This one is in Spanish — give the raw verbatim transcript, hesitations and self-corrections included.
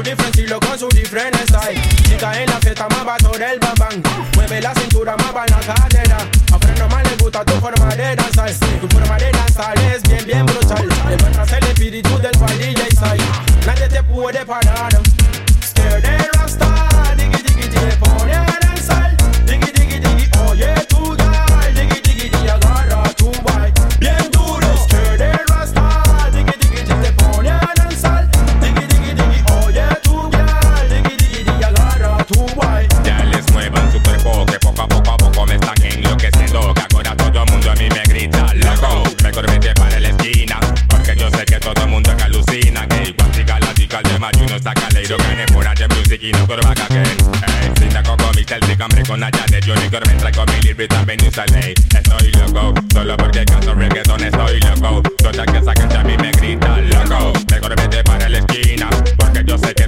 different estilo con su different style. Chica en la fiesta más va sobre el bam bam. Mueve la cintura más va en la cadera. A Fred más le gusta tu forma de danzar. Tu forma de danzar es bien bien brutal. Encuentras el espíritu del cual D J Sai. Nadie te puede parar. Scare de Rasta. Diggy diggy diggy pone a danzar. Diggy diggy diggy oye tu gal. Diggy diggy diggy agarra tu guay. Bien duro. Scare de Rasta. Diggy diggy diggy te pone a danzar. Diggy diggy diggy oye tu gal. Diggy diggy diggy agarra tu guay. Ya les muevan su cuerpo que poco a poco a poco me están enloqueciendo. Que ahora todo el mundo a mí me grita loco. Mejor vete para la esquina porque yo sé que todo el mundo que alucina. Que igual siga la chica de Mayuno saca leiro. Que ne fuera de music y no corva que hey, sin la coco mi selfie cambre con allá de Johnny Corben traigo mi libre también y salé. Estoy loco, solo porque canto reggaeton estoy loco. Toda que esa gente a mí me grita loco. Mejor vete para la esquina porque yo sé que